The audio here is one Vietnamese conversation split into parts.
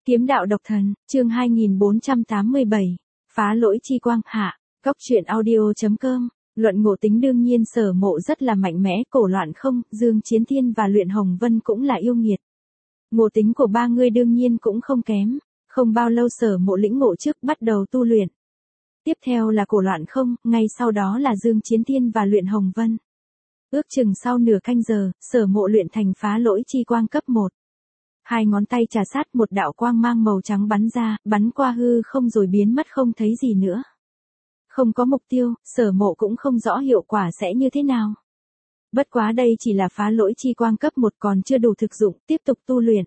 Kiếm đạo độc thần, chương 2487, phá lỗi chi quang hạ, Cóc truyện audio.com, luận ngộ tính đương nhiên Sở Mộ rất là mạnh mẽ, Cổ Loạn Không, Dương Chiến Thiên và Luyện Hồng Vân cũng là yêu nghiệt. Ngộ tính của ba người đương nhiên cũng không kém, không bao lâu Sở Mộ lĩnh ngộ trước bắt đầu tu luyện. Tiếp theo là Cổ Loạn Không, ngay sau đó là Dương Chiến Thiên và Luyện Hồng Vân. Ước chừng sau nửa canh giờ, Sở Mộ luyện thành phá lỗi chi quang cấp 1. Hai ngón tay trà sát một đạo quang mang màu trắng bắn ra, bắn qua hư không rồi biến mất không thấy gì nữa. Không có mục tiêu, Sở Mộ cũng không rõ hiệu quả sẽ như thế nào. Bất quá đây chỉ là phá lỗi chi quang cấp 1 còn chưa đủ thực dụng, tiếp tục tu luyện.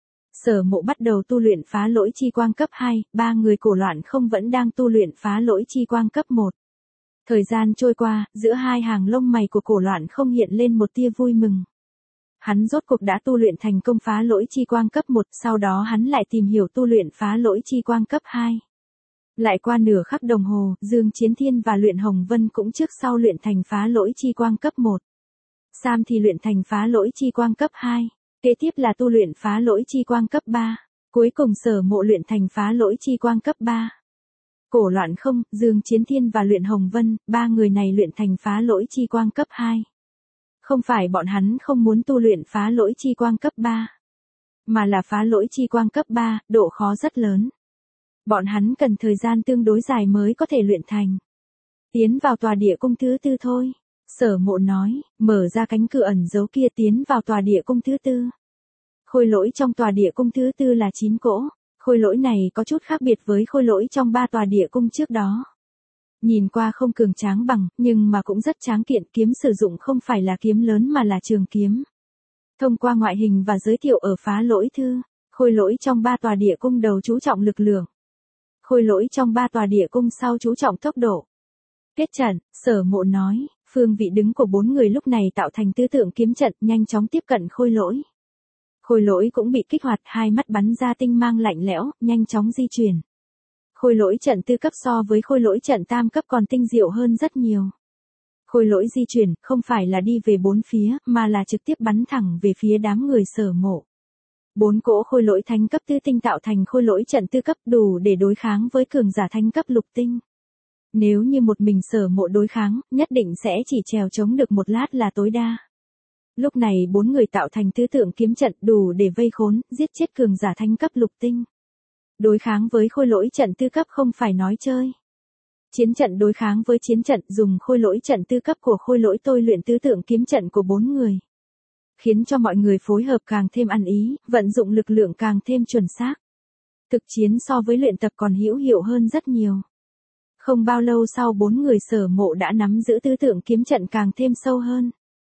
Sở Mộ bắt đầu tu luyện phá lỗi chi quang cấp 2, ba người Cổ Loạn Không vẫn đang tu luyện phá lỗi chi quang cấp 1. Thời gian trôi qua, giữa hai hàng lông mày của Cổ Loạn Không hiện lên một tia vui mừng. Hắn rốt cuộc đã tu luyện thành công phá lỗi chi quang cấp 1, sau đó hắn lại tìm hiểu tu luyện phá lỗi chi quang cấp 2. Lại qua nửa khắc đồng hồ, Dương Chiến Thiên và Luyện Hồng Vân cũng trước sau luyện thành phá lỗi chi quang cấp 1. Sam thì luyện thành phá lỗi chi quang cấp 2. Kế tiếp là tu luyện phá lỗi chi quang cấp 3. Cuối cùng Sở Mộ luyện thành phá lỗi chi quang cấp 3. Cổ Loạn Không, Dương Chiến Thiên và Luyện Hồng Vân, ba người này luyện thành phá lỗi chi quang cấp 2. Không phải bọn hắn không muốn tu luyện phá lỗi chi quang cấp 3, mà là phá lỗi chi quang cấp 3, độ khó rất lớn. Bọn hắn cần thời gian tương đối dài mới có thể luyện thành. Tiến vào tòa địa cung thứ 4 thôi. Sở Mộ nói, mở ra cánh cửa ẩn giấu kia tiến vào tòa địa cung thứ 4. Khôi lỗi trong tòa địa cung thứ 4 là 9 cỗ. Khôi lỗi này có chút khác biệt với khôi lỗi trong 3 tòa địa cung trước đó. Nhìn qua không cường tráng bằng, nhưng mà cũng rất tráng kiện, kiếm sử dụng không phải là kiếm lớn mà là trường kiếm. Thông qua ngoại hình và giới thiệu ở phá lỗi thư, khôi lỗi trong 3 tòa địa cung đầu chú trọng lực lượng. Khôi lỗi trong 3 tòa địa cung sau chú trọng tốc độ. Kết trận, Sở Mộ nói, phương vị đứng của 4 người lúc này tạo thành tứ tượng kiếm trận nhanh chóng tiếp cận khôi lỗi. Khôi lỗi cũng bị kích hoạt, hai mắt bắn ra tinh mang lạnh lẽo, nhanh chóng di chuyển. Khôi lỗi trận 4 cấp so với khôi lỗi trận 3 cấp còn tinh diệu hơn rất nhiều. Khôi lỗi di chuyển, không phải là đi về 4 phía, mà là trực tiếp bắn thẳng về phía đám người Sở Mộ. 4 cỗ khôi lỗi thánh cấp 4 tinh tạo thành khôi lỗi trận 4 cấp đủ để đối kháng với cường giả thánh cấp lục tinh. Nếu như một mình Sở Mộ đối kháng, nhất định sẽ chỉ trèo chống được một lát là tối đa. Lúc này 4 người tạo thành tứ tượng kiếm trận đủ để vây khốn, giết chết cường giả thánh cấp lục tinh. Đối kháng với khôi lỗi trận 4 cấp không phải nói chơi. Chiến trận đối kháng với chiến trận dùng khôi lỗi trận 4 cấp của khôi lỗi tôi luyện tứ tượng kiếm trận của 4 người. Khiến cho mọi người phối hợp càng thêm ăn ý, vận dụng lực lượng càng thêm chuẩn xác. Thực chiến so với luyện tập còn hữu hiệu hơn rất nhiều. Không bao lâu sau 4 người Sở Mộ đã nắm giữ tứ tượng kiếm trận càng thêm sâu hơn.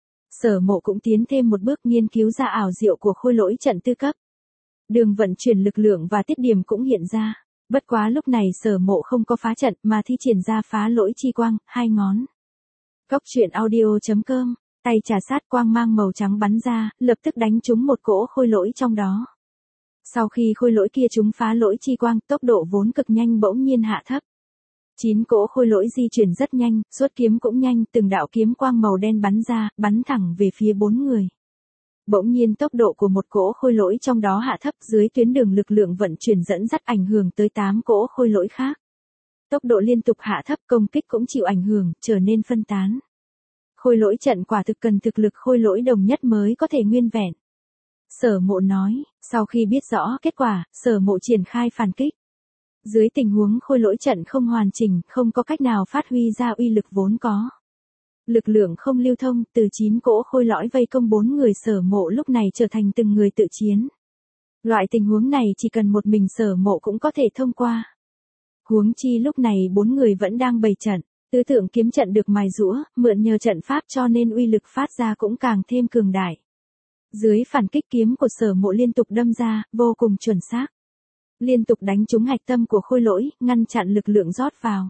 Sở Mộ cũng tiến thêm một bước nghiên cứu ra ảo diệu của khôi lỗi trận 4 cấp. Đường vận chuyển lực lượng và tiết điểm cũng hiện ra. Bất quá lúc này Sở Mộ không có phá trận mà thi triển ra phá lỗi chi quang, hai ngón. Cóc truyện audio.com, tay trà sát quang mang màu trắng bắn ra, lập tức đánh trúng một cỗ khôi lỗi trong đó. Sau khi khôi lỗi kia trúng phá lỗi chi quang, tốc độ vốn cực nhanh bỗng nhiên hạ thấp. 9 cỗ khôi lỗi di chuyển rất nhanh, xuất kiếm cũng nhanh, từng đạo kiếm quang màu đen bắn ra, bắn thẳng về phía 4 người. Bỗng nhiên tốc độ của một cỗ khôi lỗi trong đó hạ thấp dưới tuyến đường lực lượng vận chuyển dẫn dắt ảnh hưởng tới 8 cỗ khôi lỗi khác. Tốc độ liên tục hạ thấp, công kích cũng chịu ảnh hưởng, trở nên phân tán. Khôi lỗi trận quả thực cần thực lực khôi lỗi đồng nhất mới có thể nguyên vẹn. Sở Mộ nói, sau khi biết rõ kết quả, Sở Mộ triển khai phản kích. Dưới tình huống khôi lỗi trận không hoàn chỉnh, không có cách nào phát huy ra uy lực vốn có. Lực lượng không lưu thông, từ 9 cỗ khôi lỗi vây công 4 người Sở Mộ lúc này trở thành từng người tự chiến. Loại tình huống này chỉ cần một mình Sở Mộ cũng có thể thông qua. Huống chi lúc này 4 người vẫn đang bày trận, tứ tượng kiếm trận được mài giũa, mượn nhờ trận pháp cho nên uy lực phát ra cũng càng thêm cường đại. Dưới phản kích kiếm của Sở Mộ liên tục đâm ra, vô cùng chuẩn xác. Liên tục đánh trúng hạch tâm của khôi lỗi, ngăn chặn lực lượng rót vào.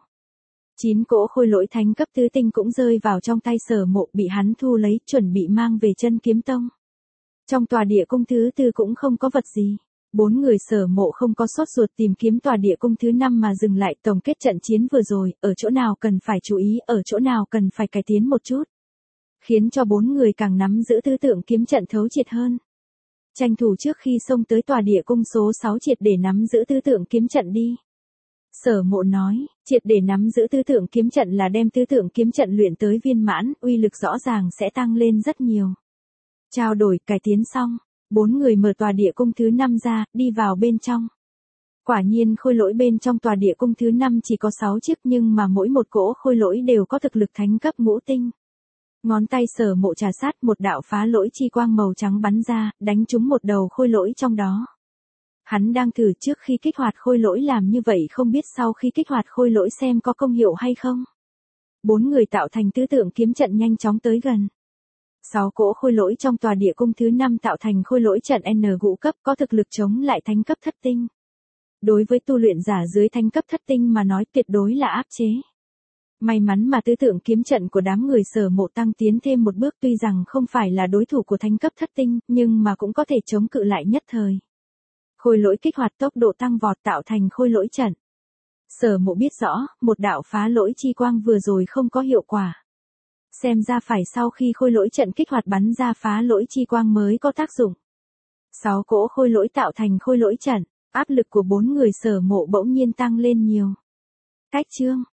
9 cỗ khôi lỗi thánh cấp 4 tinh cũng rơi vào trong tay Sở Mộ, bị hắn thu lấy, chuẩn bị mang về chân kiếm tông. Trong tòa địa cung thứ 4 cũng không có vật gì. 4 người Sở Mộ không có sốt ruột tìm kiếm tòa địa cung thứ 5 mà dừng lại tổng kết trận chiến vừa rồi, ở chỗ nào cần phải chú ý, ở chỗ nào cần phải cải tiến một chút. Khiến cho 4 người càng nắm giữ tứ tượng kiếm trận thấu triệt hơn. Tranh thủ trước khi xông tới tòa địa cung số 6 triệt để nắm giữ tứ tượng kiếm trận đi. Sở Mộ nói, triệt để nắm giữ tứ tượng kiếm trận là đem tứ tượng kiếm trận luyện tới viên mãn, uy lực rõ ràng sẽ tăng lên rất nhiều. Trao đổi, cải tiến xong, 4 người mở tòa địa cung thứ 5 ra, đi vào bên trong. Quả nhiên khôi lỗi bên trong tòa địa cung thứ 5 chỉ có 6 chiếc nhưng mà mỗi một cỗ khôi lỗi đều có thực lực thánh cấp ngũ tinh. Ngón tay Sở Mộ trà sát, một đạo phá lỗi chi quang màu trắng bắn ra, đánh trúng một đầu khôi lỗi trong đó. Hắn đang thử trước khi kích hoạt khôi lỗi làm như vậy, không biết sau khi kích hoạt khôi lỗi xem có công hiệu hay không. 4 người tạo thành tứ tượng kiếm trận nhanh chóng tới gần. 6 cỗ khôi lỗi trong tòa địa cung thứ 5 tạo thành khôi lỗi trận N ngũ cấp, có thực lực chống lại thánh cấp thất tinh. Đối với tu luyện giả dưới thánh cấp thất tinh mà nói tuyệt đối là áp chế. May mắn mà tứ tượng kiếm trận của đám người Sở Mộ tăng tiến thêm một bước, tuy rằng không phải là đối thủ của thánh cấp thất tinh, nhưng mà cũng có thể chống cự lại nhất thời. Khôi lỗi kích hoạt, tốc độ tăng vọt tạo thành khôi lỗi trận. Sở Mộ biết rõ, một đạo phá lỗi chi quang vừa rồi không có hiệu quả. Xem ra phải sau khi khôi lỗi trận kích hoạt bắn ra phá lỗi chi quang mới có tác dụng. 6 cỗ khôi lỗi tạo thành khôi lỗi trận, áp lực của 4 người Sở Mộ bỗng nhiên tăng lên nhiều. Cách chương